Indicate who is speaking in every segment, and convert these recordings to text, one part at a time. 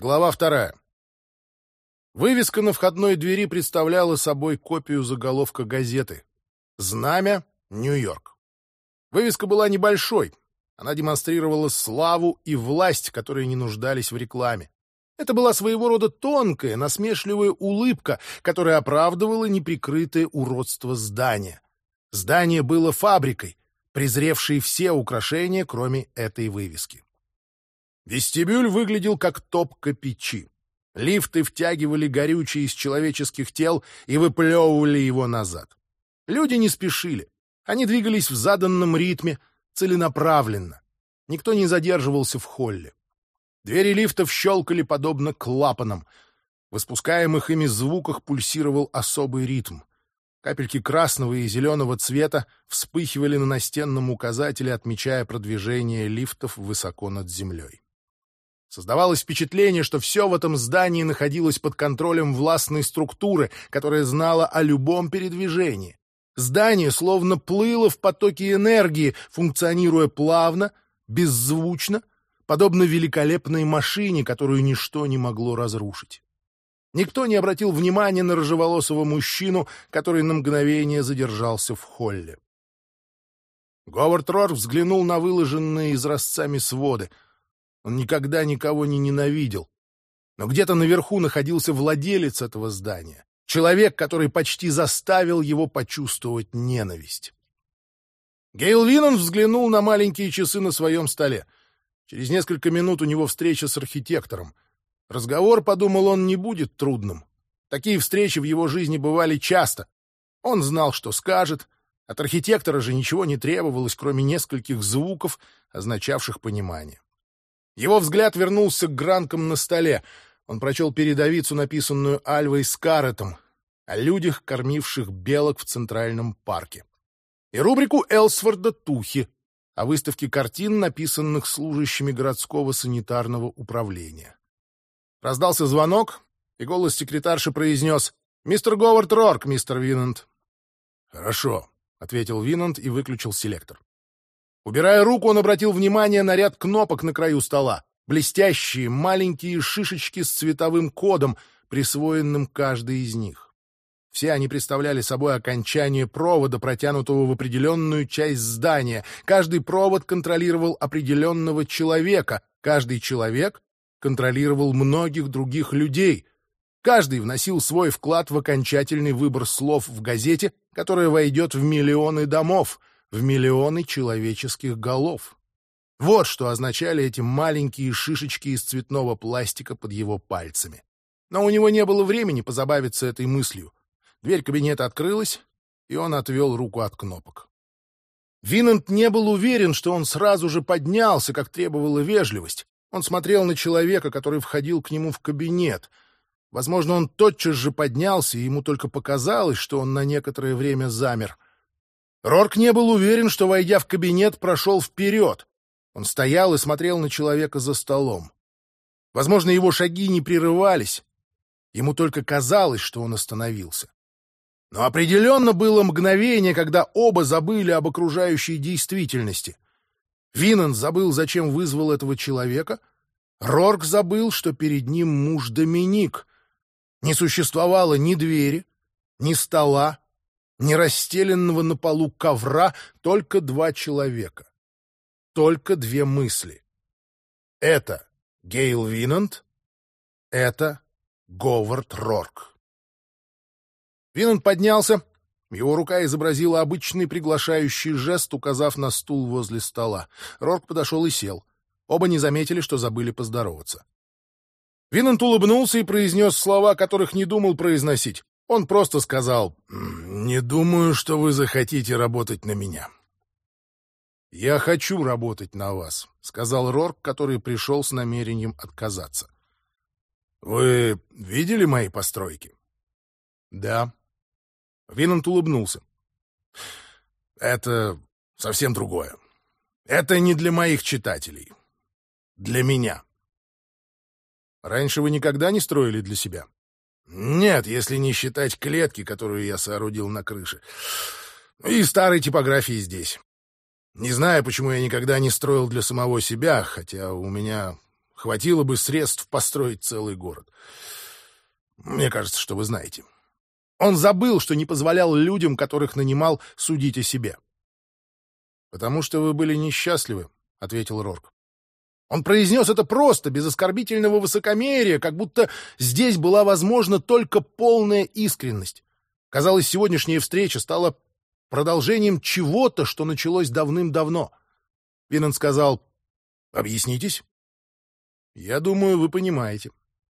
Speaker 1: Глава 2. Вывеска на входной двери представляла собой копию заголовка газеты «Знамя, Нью-Йорк». Вывеска была небольшой. Она демонстрировала славу и власть, которые не нуждались в рекламе. Это была своего рода тонкая, насмешливая улыбка, которая оправдывала неприкрытое уродство здания. Здание было фабрикой, презревшей все украшения, кроме этой вывески. Вестибюль выглядел как топка печи. Лифты втягивали горючее из человеческих тел и выплевывали его назад. Люди не спешили. Они двигались в заданном ритме, целенаправленно. Никто не задерживался в холле. Двери лифтов щелкали подобно клапанам. В испускаемых ими звуках пульсировал особый ритм. Капельки красного и зеленого цвета вспыхивали на настенном указателе, отмечая продвижение лифтов высоко над землей. Создавалось впечатление, что все в этом здании находилось под контролем властной структуры, которая знала о любом передвижении. Здание словно плыло в потоке энергии, функционируя плавно, беззвучно, подобно великолепной машине, которую ничто не могло разрушить. Никто не обратил внимания на рыжеволосого мужчину, который на мгновение задержался в холле. Говард Рорк взглянул на выложенные изразцами своды. Он никогда никого не ненавидел. Но где-то наверху находился владелец этого здания. Человек, который почти заставил его почувствовать ненависть. Гейл Винанд взглянул на маленькие часы на своем столе. Через несколько минут у него встреча с архитектором. Разговор, подумал он, не будет трудным. Такие встречи в его жизни бывали часто. Он знал, что скажет. От архитектора же ничего не требовалось, кроме нескольких звуков, означавших понимание. Его взгляд вернулся к гранкам на столе. Он прочел передовицу, написанную Альвой Скарреттом, о людях, кормивших белок в Центральном парке, и рубрику Элсворда «Тухи» о выставке картин, написанных служащими городского санитарного управления. Раздался звонок, и голос секретарши произнес: «Мистер Говард Рорк, мистер Винанд». «Хорошо», — ответил Винанд и выключил селектор. Убирая руку, он обратил внимание на ряд кнопок на краю стола. Блестящие, маленькие шишечки с цветовым кодом, присвоенным каждой из них. Все они представляли собой окончание провода, протянутого в определенную часть здания. Каждый провод контролировал определенного человека. Каждый человек контролировал многих других людей. Каждый вносил свой вклад в окончательный выбор слов в газете, которая войдет в миллионы домов, в миллионы человеческих голов. Вот что означали эти маленькие шишечки из цветного пластика под его пальцами. Но у него не было времени позабавиться этой мыслью. Дверь кабинета открылась, и он отвел руку от кнопок. Винанд не был уверен, что он сразу же поднялся, как требовала вежливость. Он смотрел на человека, который входил к нему в кабинет. Возможно, он тотчас же поднялся, и ему только показалось, что он на некоторое время замер. Рорк не был уверен, что, войдя в кабинет, прошел вперед. Он стоял и смотрел на человека за столом. Возможно, его шаги не прерывались. Ему только казалось, что он остановился. Но определенно было мгновение, когда оба забыли об окружающей действительности. Винанд забыл, зачем вызвал этого человека. Рорк забыл, что перед ним муж Доминик. Не существовало ни двери, ни стола, ни расстеленного на полу ковра, только два человека. Только две мысли. Это Гейл Винанд, это Говард Рорк. Винанд поднялся, его рука изобразила обычный приглашающий жест, указав на стул возле стола. Рорк подошел и сел. Оба не заметили, что забыли поздороваться. Винанд улыбнулся и произнес слова, которых не думал произносить. Он просто сказал: «Не думаю, что вы захотите работать на меня». «Я хочу работать на вас», — сказал Рорк, который пришел с намерением отказаться. «Вы видели мои постройки?» «Да». Винанд улыбнулся. «Это совсем другое. Это не для моих читателей. Для меня». «Раньше вы никогда не строили для себя?» «Нет, если не считать клетки, которую я соорудил на крыше. И старой типографии здесь. Не знаю, почему я никогда не строил для самого себя, хотя у меня хватило бы средств построить целый город. Мне кажется, что вы знаете. Он забыл, что не позволял людям, которых нанимал, судить о себе. «Потому что вы были несчастливы», — ответил Рорк. Он произнес это просто, без оскорбительного высокомерия, как будто здесь была возможна только полная искренность. Казалось, сегодняшняя встреча стала продолжением чего-то, что началось давным-давно. Винанд сказал: «Объяснитесь?» «Я думаю, вы понимаете».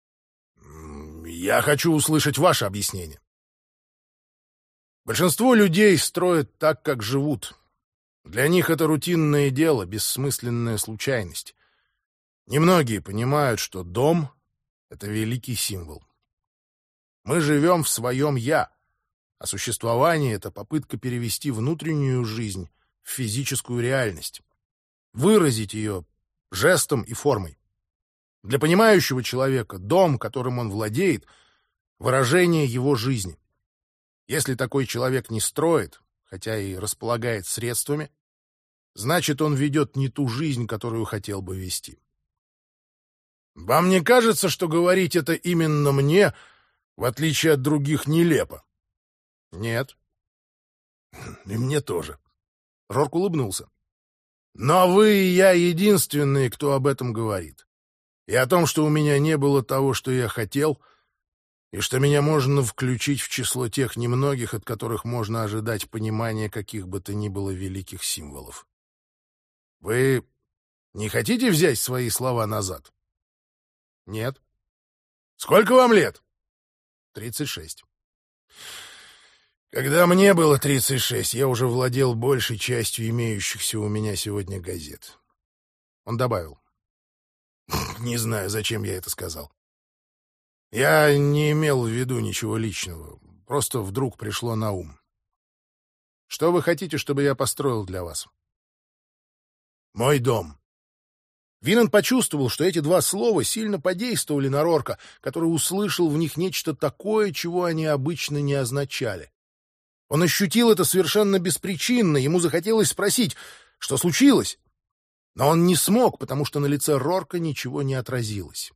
Speaker 1: «Я хочу услышать ваше объяснение». Большинство людей строят так, как живут. Для них это рутинное дело, бессмысленная случайность. Немногие понимают, что дом — это великий символ. Мы живем в своем «я», а существование — это попытка перевести внутреннюю жизнь в физическую реальность, выразить ее жестом и формой. Для понимающего человека дом, которым он владеет, — выражение его жизни. Если такой человек не строит, хотя и располагает средствами, значит, он ведет не ту жизнь, которую хотел бы вести. Вам не кажется, что говорить это именно мне, в отличие от других, нелепо? Нет. И мне тоже. Рорк улыбнулся. Но вы и я единственные, кто об этом говорит. И о том, что у меня не было того, что я хотел, и что меня можно включить в число тех немногих, от которых можно ожидать понимания каких бы то ни было великих символов. Вы не хотите взять свои слова назад? Нет. Сколько вам лет? 36. Когда мне было 36, я уже владел большей частью имеющихся у меня сегодня газет. Он добавил: не знаю, зачем я это сказал. Я не имел в виду ничего личного, просто вдруг пришло на ум. Что вы хотите, чтобы я построил для вас? Мой дом. Винанд почувствовал, что эти два слова сильно подействовали на Рорка, который услышал в них нечто такое, чего они обычно не означали. Он ощутил это совершенно беспричинно, ему захотелось спросить, что случилось. Но он не смог, потому что на лице Рорка ничего не отразилось.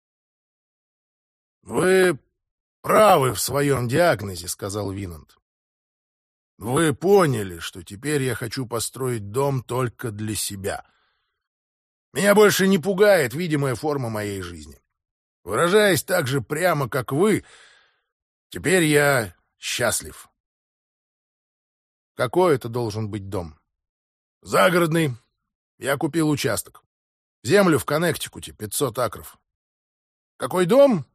Speaker 1: «Вы правы в своем диагнозе», — сказал Винанд. «Вы поняли, что теперь я хочу построить дом только для себя. Меня больше не пугает видимая форма моей жизни. Выражаясь так же прямо, как вы, теперь я счастлив». «Какой это должен быть дом?» «Загородный. Я купил участок. Землю в Коннектикуте, 500 акров». «Какой дом?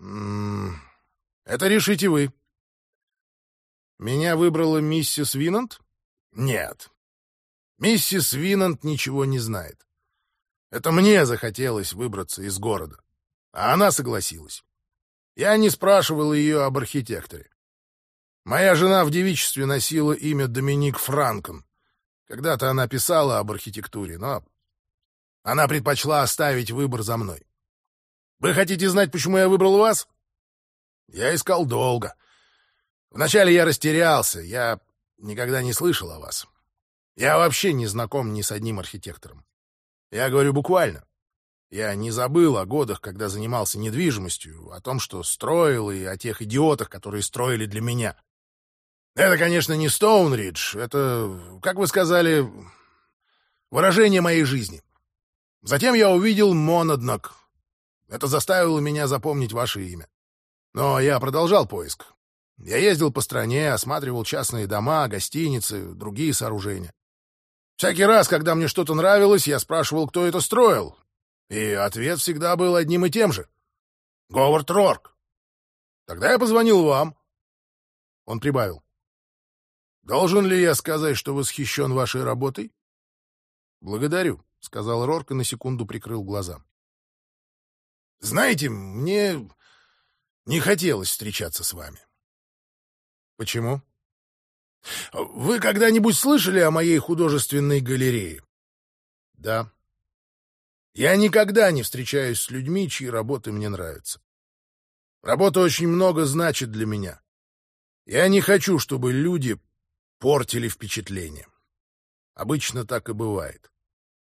Speaker 1: Это решите вы». «Меня выбрала миссис Винанд?» «Нет. Миссис Винанд ничего не знает. Это мне захотелось выбраться из города, а она согласилась. Я не спрашивал ее об архитекторе. Моя жена в девичестве носила имя Доминик Франкен. Когда-то она писала об архитектуре, но она предпочла оставить выбор за мной. Вы хотите знать, почему я выбрал вас? Я искал долго. Вначале я растерялся, я никогда не слышал о вас. Я вообще не знаком ни с одним архитектором. Я говорю буквально. Я не забыл о годах, когда занимался недвижимостью, о том, что строил, и о тех идиотах, которые строили для меня. Это, конечно, не Стоунридж, это, как вы сказали, выражение моей жизни. Затем я увидел Монаднок. Это заставило меня запомнить ваше имя. Но я продолжал поиск. Я ездил по стране, осматривал частные дома, гостиницы, другие сооружения. Всякий раз, когда мне что-то нравилось, я спрашивал, кто это строил. И ответ всегда был одним и тем же. Говард Рорк. Тогда я позвонил вам. Он прибавил. Должен ли я сказать, что восхищен вашей работой? Благодарю, сказал Рорк и на секунду прикрыл глаза. Знаете, мне не хотелось встречаться с вами. Почему? Вы когда-нибудь слышали о моей художественной галерее? Да. Я никогда не встречаюсь с людьми, чьи работы мне нравятся. Работа очень много значит для меня. Я не хочу, чтобы люди портили впечатление. Обычно так и бывает.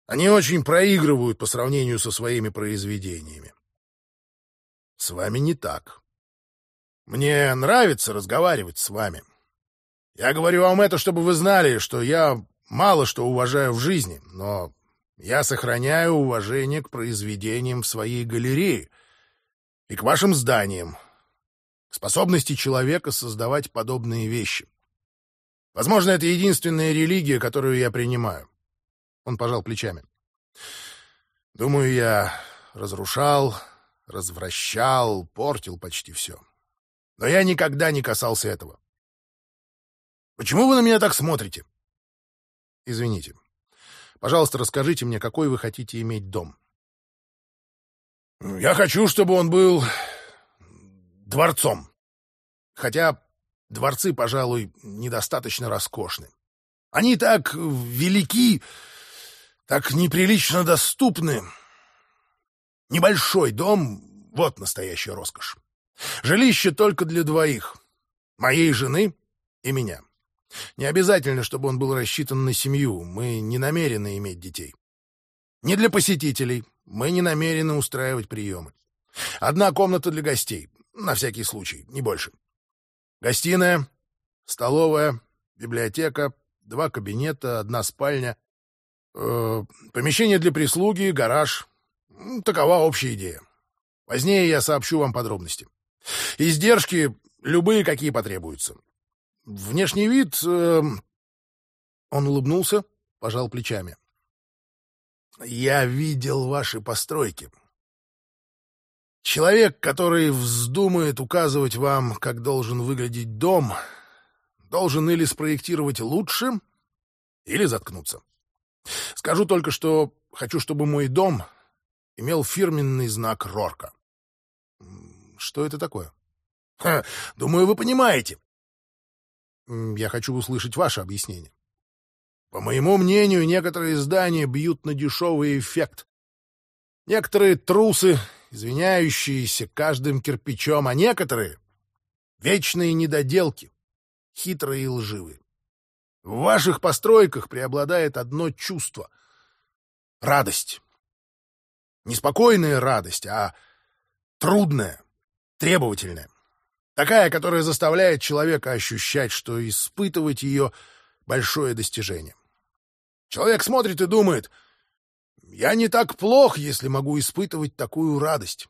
Speaker 1: Они очень проигрывают по сравнению со своими произведениями. С вами не так. Мне нравится разговаривать с вами. Я говорю вам это, чтобы вы знали, что я мало что уважаю в жизни, но я сохраняю уважение к произведениям в своей галерее и к вашим зданиям, к способности человека создавать подобные вещи. Возможно, это единственная религия, которую я принимаю. Он пожал плечами. Думаю, я разрушал, развращал, портил почти все. Но я никогда не касался этого. Почему вы на меня так смотрите? Извините. Пожалуйста, расскажите мне, какой вы хотите иметь дом. Я хочу, чтобы он был дворцом. Хотя дворцы, пожалуй, недостаточно роскошны. Они так велики, так неприлично доступны. Небольшой дом — вот настоящая роскошь. Жилище только для двоих. Моей жены и меня. Не обязательно, чтобы он был рассчитан на семью. Мы не намерены иметь детей. Не для посетителей. Мы не намерены устраивать приемы. Одна комната для гостей. На всякий случай, не больше. Гостиная, столовая, библиотека, 2 кабинета, 1 спальня, помещение для прислуги, гараж. Такова общая идея. Позднее я сообщу вам подробности. Издержки любые, какие потребуются. Внешний вид... Он улыбнулся, пожал плечами. Я видел ваши постройки. Человек, который вздумает указывать вам, как должен выглядеть дом, должен или спроектировать лучше, или заткнуться. Скажу только, что хочу, чтобы мой дом имел фирменный знак Рорка. Что это такое? Думаю, вы понимаете. Я хочу услышать ваше объяснение. По моему мнению, некоторые здания бьют на дешевый эффект. Некоторые трусы, извиняющиеся каждым кирпичом, а некоторые — вечные недоделки, хитрые и лживые. В ваших постройках преобладает одно чувство — радость. Не спокойная радость, а трудная, требовательная. Такая, которая заставляет человека ощущать, что испытывать ее — большое достижение. Человек смотрит и думает: «Я не так плох, если могу испытывать такую радость».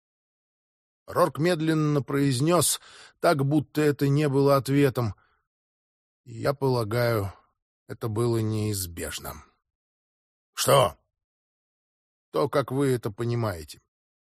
Speaker 1: Рорк медленно произнес, так будто это не было ответом. Я полагаю, это было неизбежно. «Что?» «То, как вы это понимаете.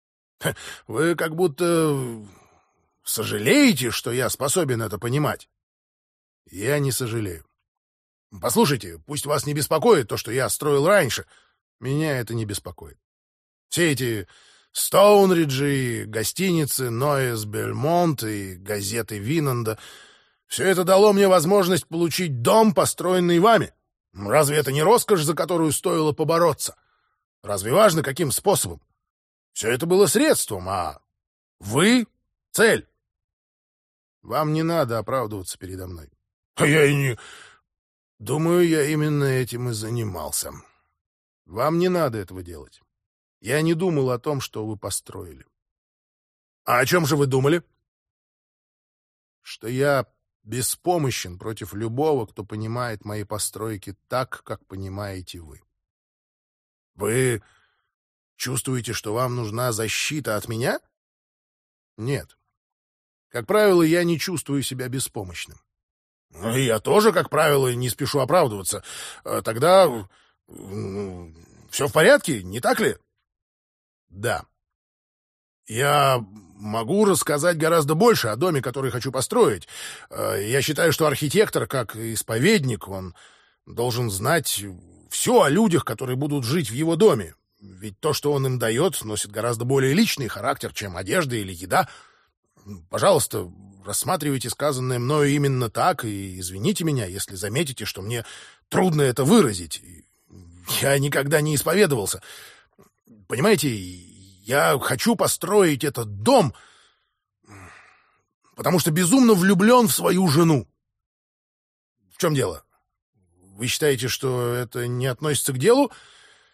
Speaker 1: Вы как будто сожалеете, что я способен это понимать?» «Я не сожалею. Послушайте, пусть вас не беспокоит то, что я строил раньше. Меня это не беспокоит. Все эти Стоунриджи, гостиницы Ноэс Бельмонт и газеты Винанда — все это дало мне возможность получить дом, построенный вами. Разве это не роскошь, за которую стоило побороться? Разве важно, каким способом? Все это было средством, а вы — цель. Вам не надо оправдываться передо мной. А я и не... Думаю, я именно этим и занимался. Вам не надо этого делать. Я не думал о том, что вы построили. А о чем же вы думали? Что я беспомощен против любого, кто понимает мои постройки так, как понимаете вы. Вы чувствуете, что вам нужна защита от меня? Нет. Как правило, я не чувствую себя беспомощным. Я тоже, как правило, не спешу оправдываться. Тогда все в порядке, не так ли? Да. Я могу рассказать гораздо больше о доме, который хочу построить. Я считаю, что архитектор, как исповедник, он должен знать все о людях, которые будут жить в его доме. Ведь то, что он им дает, носит гораздо более личный характер, чем одежда или еда. Пожалуйста, рассматривайте сказанное мною именно так, и извините меня, если заметите, что мне трудно это выразить. Я никогда не исповедовался. Понимаете, я хочу построить этот дом, потому что безумно влюблен в свою жену. В чем дело? Вы считаете, что это не относится к делу?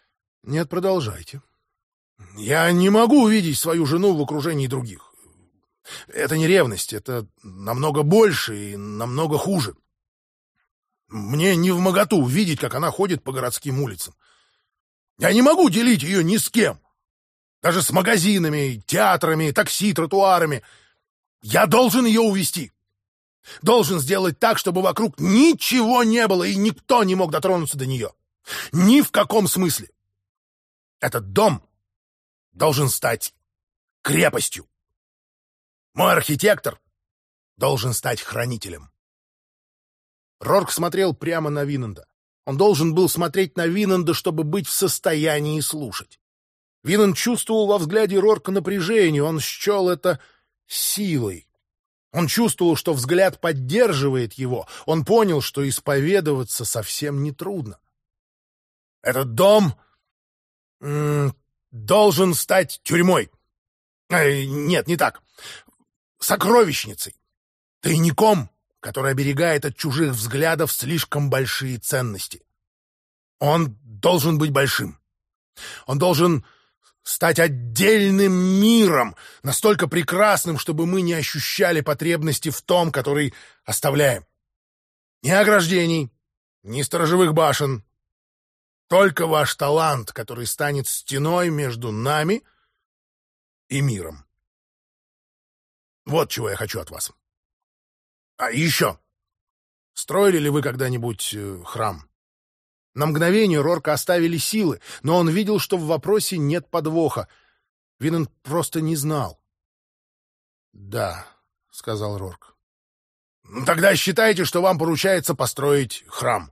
Speaker 1: Нет, продолжайте. Я не могу увидеть свою жену в окружении других. Это не ревность, это намного больше и намного хуже. Мне невмоготу видеть, как она ходит по городским улицам. Я не могу делить ее ни с кем. Даже с магазинами, театрами, такси, тротуарами. Я должен ее увести. Должен сделать так, чтобы вокруг ничего не было, и никто не мог дотронуться до нее. Ни в каком смысле. Этот дом должен стать крепостью. Мой архитектор должен стать хранителем. Рорк смотрел прямо на Винанда. Он должен был смотреть на Винанда, чтобы быть в состоянии слушать. Винанд чувствовал во взгляде Рорка напряжение, он счел это силой. Он чувствовал, что взгляд поддерживает его. Он понял, что исповедоваться совсем нетрудно. Этот дом должен стать тюрьмой. Нет, не так. Сокровищницей. Тайником, который оберегает от чужих взглядов слишком большие ценности. Он должен быть большим. Он должен стать отдельным миром, настолько прекрасным, чтобы мы не ощущали потребности в том, который оставляем. Ни ограждений, ни сторожевых башен. Только ваш талант, который станет стеной между нами и миром. Вот чего я хочу от вас. А еще. Строили ли вы когда-нибудь храм? На мгновение Рорка оставили силы, но он видел, что в вопросе нет подвоха. Винанд просто не знал. «Да», — сказал Рорк. «Тогда считайте, что вам поручается построить храм.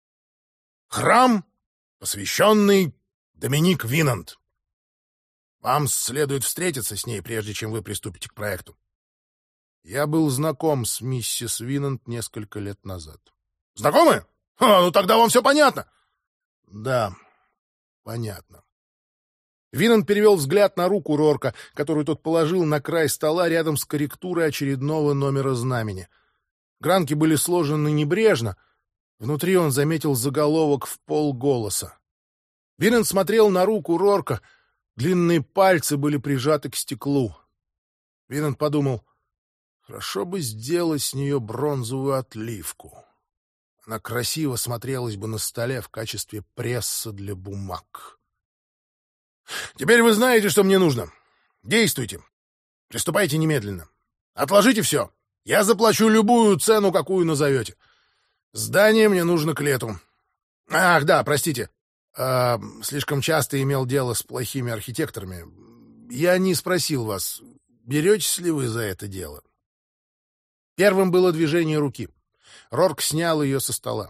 Speaker 1: Храм, посвященный Доминик Винанд. Вам следует встретиться с ней, прежде чем вы приступите к проекту». Я был знаком с миссис Винанд несколько лет назад. «Знакомы? Ну тогда вам все понятно». «Да, понятно». Винанд перевел взгляд на руку Рорка, которую тот положил на край стола рядом с корректурой очередного номера знамени. Гранки были сложены небрежно. Внутри он заметил заголовок в полголоса. Винанд смотрел на руку Рорка. Длинные пальцы были прижаты к стеклу. Винанд подумал, хорошо бы сделать с нее бронзовую отливку. Она красиво смотрелась бы на столе в качестве пресса для бумаг. «Теперь вы знаете, что мне нужно. Действуйте. Приступайте немедленно. Отложите все. Я заплачу любую цену, какую назовете. Здание мне нужно к лету. Ах, да, простите. Слишком часто имел дело с плохими архитекторами. Я не спросил вас, беретесь ли вы за это дело?» Первым было движение руки. Рорк снял ее со стола.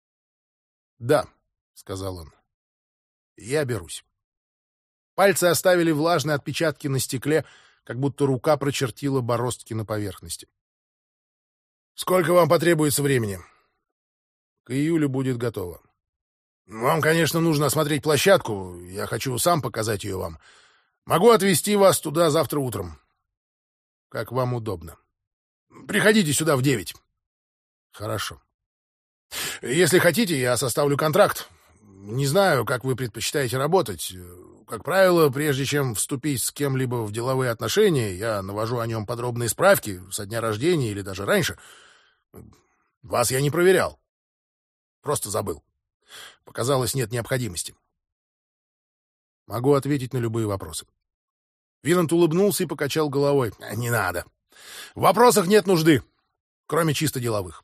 Speaker 1: «Да», — сказал он, — «я берусь». Пальцы оставили влажные отпечатки на стекле, как будто рука прочертила бороздки на поверхности. «Сколько вам потребуется времени?» «К июлю будет готово». «Вам, конечно, нужно осмотреть площадку. Я хочу сам показать ее вам. Могу отвезти вас туда завтра утром». «Как вам удобно». «Приходите сюда в 9. «Хорошо. Если хотите, я составлю контракт. Не знаю, как вы предпочитаете работать. Как правило, прежде чем вступить с кем-либо в деловые отношения, я навожу о нем подробные справки со дня рождения или даже раньше. Вас я не проверял. Просто забыл. Показалось, нет необходимости. Могу ответить на любые вопросы». Винанд улыбнулся и покачал головой. «Не надо. В вопросах нет нужды, кроме чисто деловых.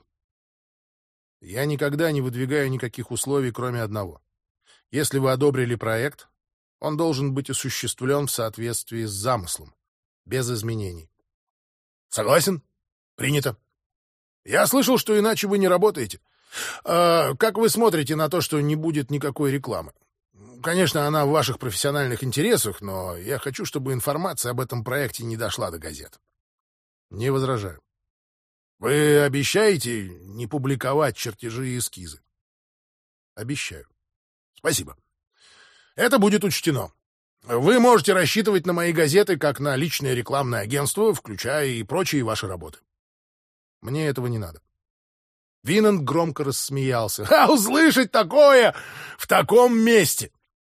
Speaker 1: Я никогда не выдвигаю никаких условий, кроме одного. Если вы одобрили проект, он должен быть осуществлен в соответствии с замыслом, без изменений». «Согласен. Принято. Я слышал, что иначе вы не работаете. Как вы смотрите на то, что не будет никакой рекламы? Конечно, она в ваших профессиональных интересах, но я хочу, чтобы информация об этом проекте не дошла до газет». «Не возражаю». «Вы обещаете не публиковать чертежи и эскизы?» «Обещаю». «Спасибо. Это будет учтено. Вы можете рассчитывать на мои газеты как на личное рекламное агентство, включая и прочие ваши работы». «Мне этого не надо». Винанд громко рассмеялся. «А услышать такое в таком месте!»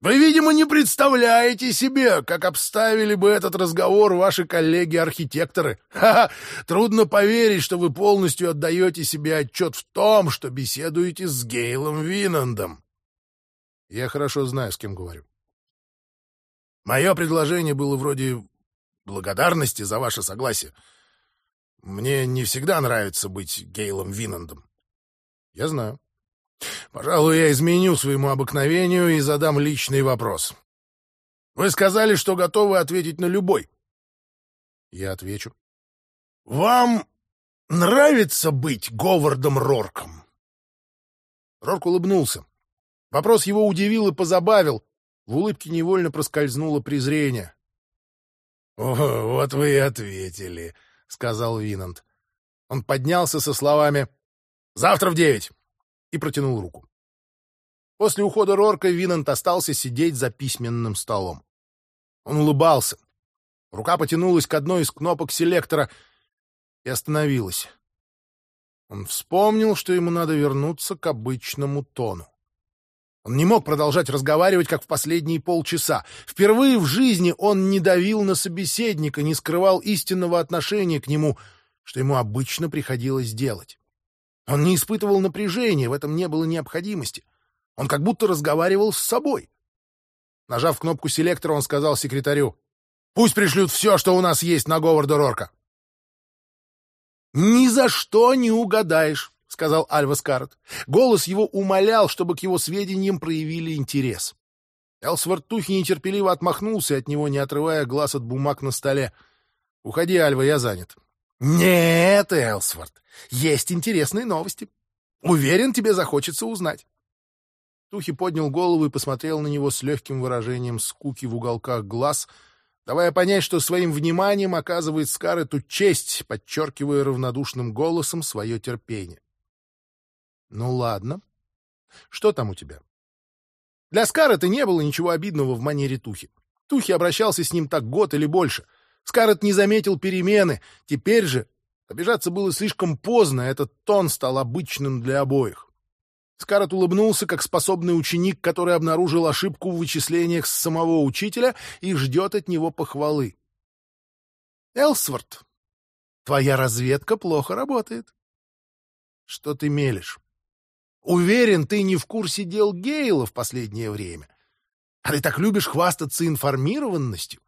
Speaker 1: Вы, видимо, не представляете себе, как обставили бы этот разговор ваши коллеги-архитекторы. Ха-ха! Трудно поверить, что вы полностью отдаете себе отчет в том, что беседуете с Гейлом Винандом. Я хорошо знаю, с кем говорю. Мое предложение было вроде благодарности за ваше согласие. Мне не всегда нравится быть Гейлом Винандом. Я знаю. Пожалуй, я изменю своему обыкновению и задам личный вопрос. Вы сказали, что готовы ответить на любой. Я отвечу. Вам нравится быть Говардом Рорком? Рорк улыбнулся. Вопрос его удивил и позабавил. В улыбке невольно проскользнуло презрение. — О, вот вы и ответили, — сказал Винанд. Он поднялся со словами «Завтра в 9» и протянул руку. После ухода Рорка Винанд остался сидеть за письменным столом. Он улыбался. Рука потянулась к одной из кнопок селектора и остановилась. Он вспомнил, что ему надо вернуться к обычному тону. Он не мог продолжать разговаривать, как в последние полчаса. Впервые в жизни он не давил на собеседника, не скрывал истинного отношения к нему, что ему обычно приходилось делать. Он не испытывал напряжения, в этом не было необходимости. Он как будто разговаривал с собой. Нажав кнопку селектора, он сказал секретарю: «Пусть пришлют все, что у нас есть на Говарда Рорка». «Ни за что не угадаешь», — сказал Альва Скаррет. Голос его умолял, чтобы к его сведениям проявили интерес. Элсворт Тухи нетерпеливо отмахнулся от него, не отрывая глаз от бумаг на столе. «Уходи, Альва, я занят». «Нет, Элсворт, есть интересные новости. Уверен, тебе захочется узнать». Тухи поднял голову и посмотрел на него с легким выражением скуки в уголках глаз, давая понять, что своим вниманием оказывает Скаррету честь, подчеркивая равнодушным голосом свое терпение. «Ну ладно. Что там у тебя?» Для Скаррета не было ничего обидного в манере Тухи. Тухи обращался с ним так год или больше. Скаррет не заметил перемены. Теперь же обижаться было слишком поздно, этот тон стал обычным для обоих. Скаррет улыбнулся, как способный ученик, который обнаружил ошибку в вычислениях с самого учителя и ждет от него похвалы. «Элсворт, твоя разведка плохо работает». «Что ты мелешь?» «Уверен, ты не в курсе дел Гейла в последнее время. А ты так любишь хвастаться информированностью».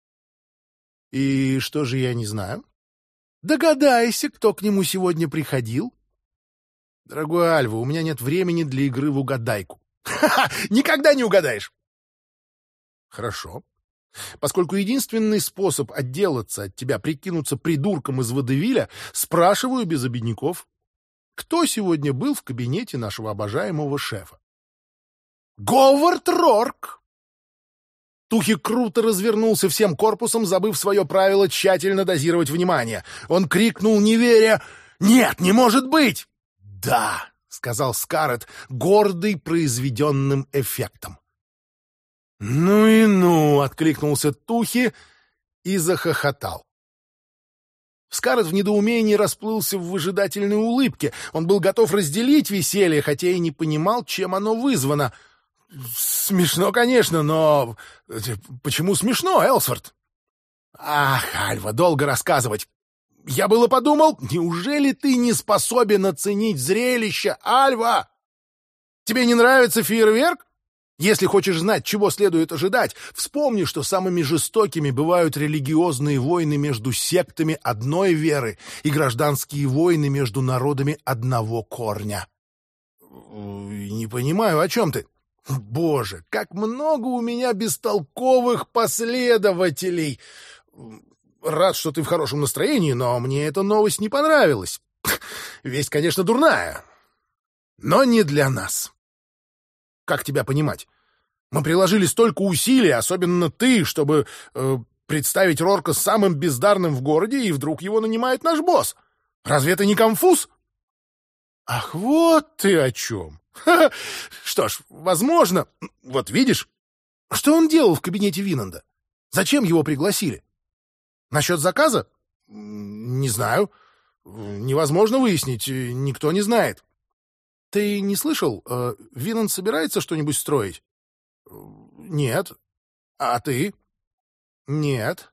Speaker 1: «И что же я не знаю?» «Догадайся, кто к нему сегодня приходил». «Дорогой Альва, у меня нет времени для игры в угадайку». «Ха-ха! Никогда не угадаешь!» «Хорошо. Поскольку единственный способ отделаться от тебя — прикинуться придурком из водевиля, спрашиваю без обиняков, кто сегодня был в кабинете нашего обожаемого шефа?» «Говард Рорк!» Тухи круто развернулся всем корпусом, забыв свое правило тщательно дозировать внимание. Он крикнул, не веря: «Нет, не может быть!» «Да!» — сказал Скаррет, гордый произведенным эффектом. «Ну и ну!» — откликнулся Тухи и захохотал. Скаррет в недоумении расплылся в выжидательной улыбке. Он был готов разделить веселье, хотя и не понимал, чем оно вызвано. «Смешно, конечно, но... Почему смешно, Элсворт?» «Ах, Альва, долго рассказывать. Я было подумал, неужели ты не способен оценить зрелище, Альва? Тебе не нравится фейерверк? Если хочешь знать, чего следует ожидать, вспомни, что самыми жестокими бывают религиозные войны между сектами одной веры и гражданские войны между народами одного корня». «Не понимаю, о чем ты?» «Боже, как много у меня бестолковых последователей! Рад, что ты в хорошем настроении, но мне эта новость не понравилась. Весть, конечно, дурная, но не для нас. Как тебя понимать? Мы приложили столько усилий, особенно ты, чтобы представить Рорка самым бездарным в городе, и вдруг его нанимает наш босс. Разве это не конфуз?» «Ах, вот ты о чем! Ха-ха. Что ж, возможно. Вот видишь, что он делал в кабинете Винанда? Зачем его пригласили? Насчет заказа? Не знаю. Невозможно выяснить, никто не знает. Ты не слышал, Винанд собирается что-нибудь строить? Нет. А ты? Нет.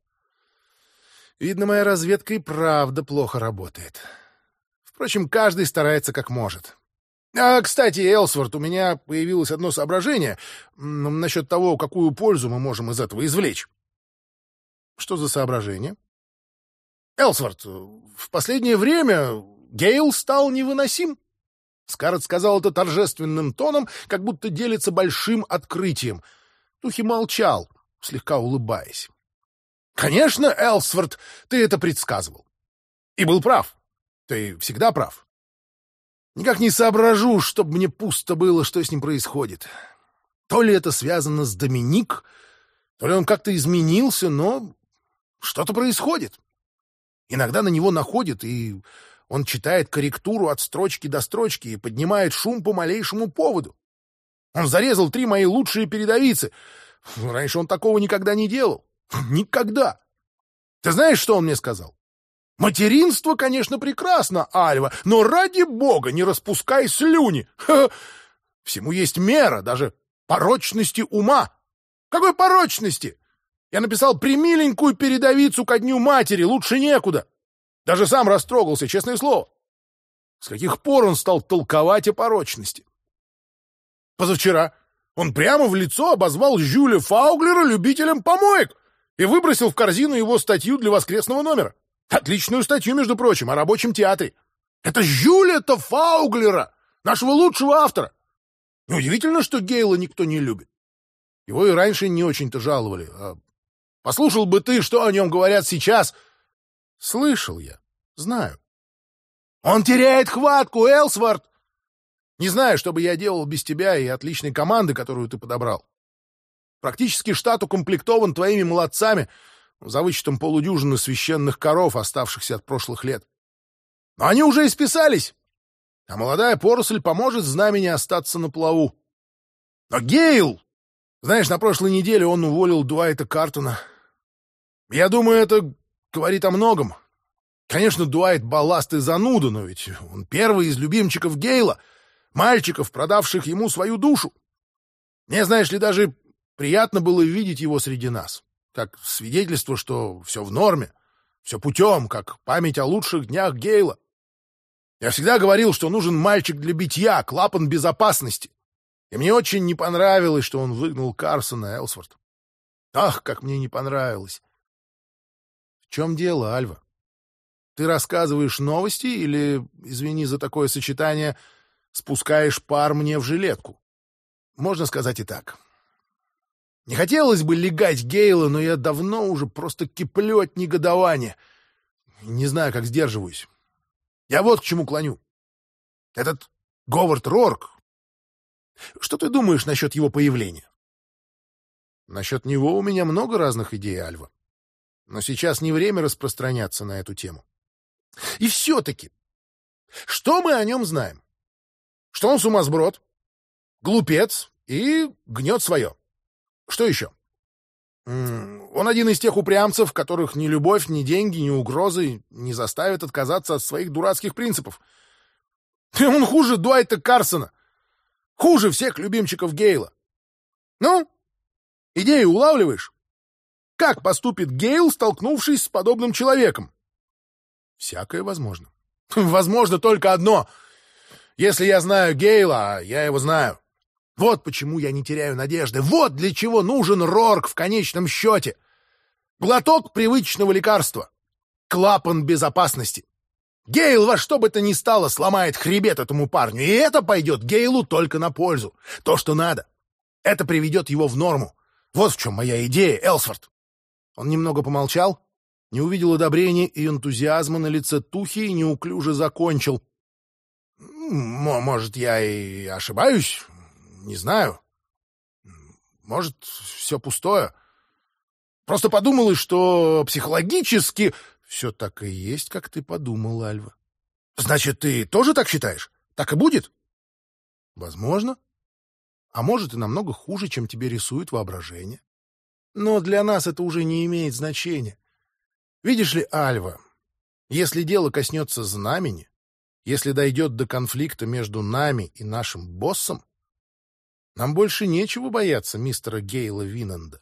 Speaker 1: Видно, моя разведка и правда плохо работает. Впрочем, каждый старается как может. Кстати, Элсворт, у меня появилось одно соображение насчет того, какую пользу мы можем из этого извлечь. Что за соображение? Элсворт, в последнее время Гейл стал невыносим. Скарлетт сказал это торжественным тоном, как будто делится большим открытием. Тухи молчал, слегка улыбаясь. Конечно, Элсворт, ты это предсказывал. И был прав. Ты всегда прав. Никак не соображу, чтоб мне пусто было, что с ним происходит. То ли это связано с Доминик, то ли он как-то изменился, но что-то происходит. Иногда на него находит, и он читает корректуру от строчки до строчки и поднимает шум по малейшему поводу. Он зарезал 3 мои лучшие передовицы. Раньше он такого никогда не делал. Никогда. Ты знаешь, что он мне сказал? Материнство, конечно, прекрасно, Альва, но ради бога не распускай слюни. Ха-ха. Всему есть мера, даже порочности ума. Какой порочности? Я написал премиленькую передовицу ко Дню Матери, лучше некуда. Даже сам растрогался, честное слово. С каких пор он стал толковать о порочности? Позавчера он прямо в лицо обозвал Жюля Фауглера любителем помоек и выбросил в корзину его статью для воскресного номера. Отличную статью, между прочим, о рабочем театре. Это Жюля-то Фауглера, нашего лучшего автора. Неудивительно, что Гейла никто не любит. Его и раньше не очень-то жаловали. Послушал бы ты, что о нем говорят сейчас. Слышал я, знаю. Он теряет хватку, Элсворт. Не знаю, что бы я делал без тебя и отличной команды, которую ты подобрал. Практически штат укомплектован твоими молодцами, за вычетом полудюжины священных коров, оставшихся от прошлых лет. Но они уже исписались, а молодая поросль поможет знамени остаться на плаву. Но Гейл... Знаешь, на прошлой неделе он уволил Дуайта Картона. Я думаю, это говорит о многом. Конечно, Дуайт балласт и зануда, но ведь он первый из любимчиков Гейла, мальчиков, продавших ему свою душу. Мне, знаешь ли, даже приятно было видеть его среди нас, как свидетельство, что все в норме, все путем, как память о лучших днях Гейла. Я всегда говорил, что нужен мальчик для битья, клапан безопасности. И мне очень не понравилось, что он выгнал Карсона, Элсворт. Ах, как мне не понравилось. В чем дело, Альва? Ты рассказываешь новости или, извини за такое сочетание, спускаешь пар мне в жилетку? Можно сказать и так. Не хотелось бы легать Гейла, но я давно уже просто киплю от негодования. Не знаю, как сдерживаюсь. Я вот к чему клоню. Этот Говард Рорк... Что ты думаешь насчет его появления? Насчет него у меня много разных идей, Альва. Но сейчас не время распространяться на эту тему. И все-таки, что мы о нем знаем? Что он сумасброд, глупец и гнет свое. Что еще? Он один из тех упрямцев, которых ни любовь, ни деньги, ни угрозы не заставят отказаться от своих дурацких принципов. И он хуже Дуайта Карсона. Хуже всех любимчиков Гейла. Ну, идею улавливаешь? Как поступит Гейл, столкнувшись с подобным человеком? Всякое возможно. Возможно только одно. Если я знаю Гейла, а я его знаю. Вот почему я не теряю надежды. Вот для чего нужен Рорк в конечном счете. Глоток привычного лекарства. Клапан безопасности. Гейл во что бы то ни стало сломает хребет этому парню, и это пойдет Гейлу только на пользу. То, что надо. Это приведет его в норму. Вот в чем моя идея, Элсворт. Он немного помолчал, не увидел одобрения и энтузиазма на лице Тухи и неуклюже закончил. Может, я и ошибаюсь? Не знаю. Может, все пустое. Просто подумалось, что психологически... Все так и есть, как ты подумал, Альва. Значит, ты тоже так считаешь? Так и будет? Возможно. А может, и намного хуже, чем тебе рисует воображение. Но для нас это уже не имеет значения. Видишь ли, Альва, если дело коснется знамени, если дойдет до конфликта между нами и нашим боссом, Нам больше нечего бояться мистера Гейла Винанда.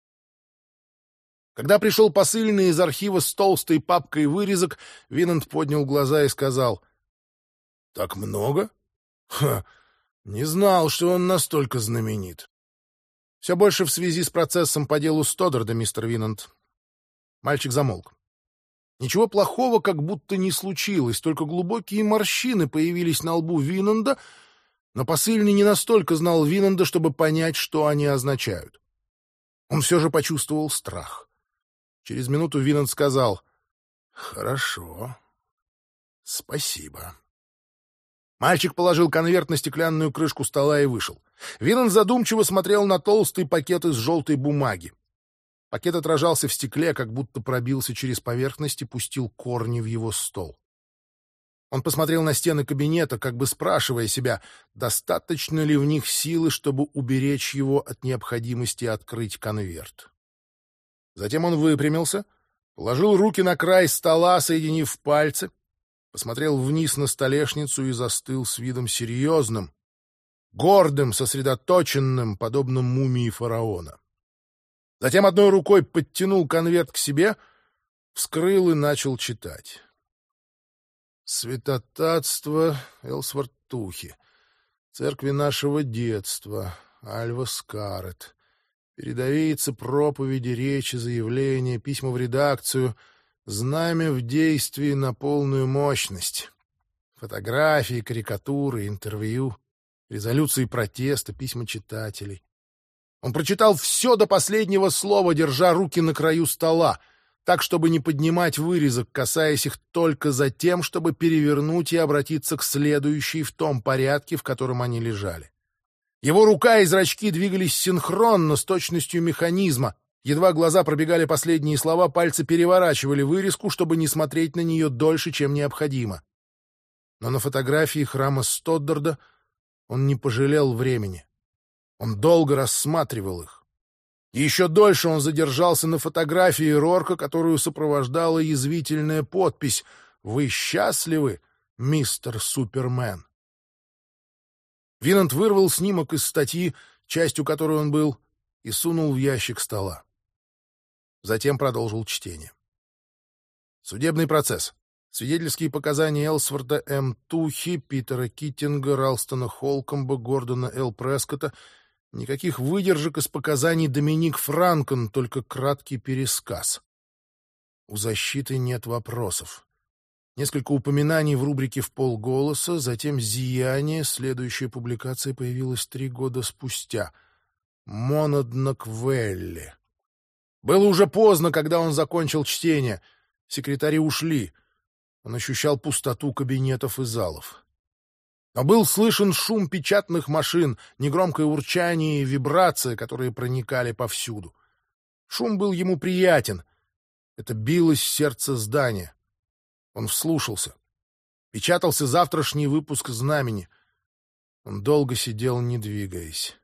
Speaker 1: Когда пришел посыльный из архива с толстой папкой вырезок, Винанд поднял глаза и сказал: «Так много? Ха, не знал, что он настолько знаменит. Все больше в связи с процессом по делу Стоддарда, мистер Винанд». Мальчик замолк. Ничего плохого как будто не случилось, только глубокие морщины появились на лбу Винанда, но посыльный не настолько знал Винанда, чтобы понять, что они означают. Он все же почувствовал страх. Через минуту Винанд сказал: «Хорошо. Спасибо». Мальчик положил конверт на стеклянную крышку стола и вышел. Винанд задумчиво смотрел на толстый пакет из желтой бумаги. Пакет отражался в стекле, как будто пробился через поверхность и пустил корни в его стол. Он посмотрел на стены кабинета, как бы спрашивая себя, достаточно ли в них силы, чтобы уберечь его от необходимости открыть конверт. Затем он выпрямился, положил руки на край стола, соединив пальцы, посмотрел вниз на столешницу и застыл с видом серьезным, гордым, сосредоточенным, подобно мумии фараона. Затем одной рукой подтянул конверт к себе, вскрыл и начал читать. «Святотатство Элсвортухи, церкви нашего детства, Альва Скарет, передовицы, проповеди, речи, заявления, письма в редакцию, знамя в действии на полную мощность, фотографии, карикатуры, интервью, резолюции протеста, письма читателей». Он прочитал все до последнего слова, держа руки на краю стола, так, чтобы не поднимать вырезок, касаясь их только за тем, чтобы перевернуть и обратиться к следующей в том порядке, в котором они лежали. Его рука и зрачки двигались синхронно, с точностью механизма. Едва глаза пробегали последние слова, пальцы переворачивали вырезку, чтобы не смотреть на нее дольше, чем необходимо. Но на фотографии храма Стоддарда он не пожалел времени. Он долго рассматривал их. И еще дольше он задержался на фотографии Рорка, которую сопровождала язвительная подпись: «Вы счастливы, мистер Супермен?» Винанд вырвал снимок из статьи, частью которой он был, и сунул в ящик стола. Затем продолжил чтение. Судебный процесс. Свидетельские показания Элсворта М. Тухи, Питера Киттинга, Ралстона Холкомба, Гордона Л. Прескотта. Никаких выдержек из показаний Доминик Франкен, только краткий пересказ. У защиты нет вопросов. Несколько упоминаний в рубрике «Вполголоса», затем «Зияние». Следующая публикация появилась 3 года спустя. «Монадноквелли». Было уже поздно, когда он закончил чтение. Секретари ушли. Он ощущал пустоту кабинетов и залов. Но был слышен шум печатных машин, негромкое урчание и вибрация, которые проникали повсюду. Шум был ему приятен. Это билось в сердце здания. Он вслушался. Печатался завтрашний выпуск «Знамени». Он долго сидел, не двигаясь.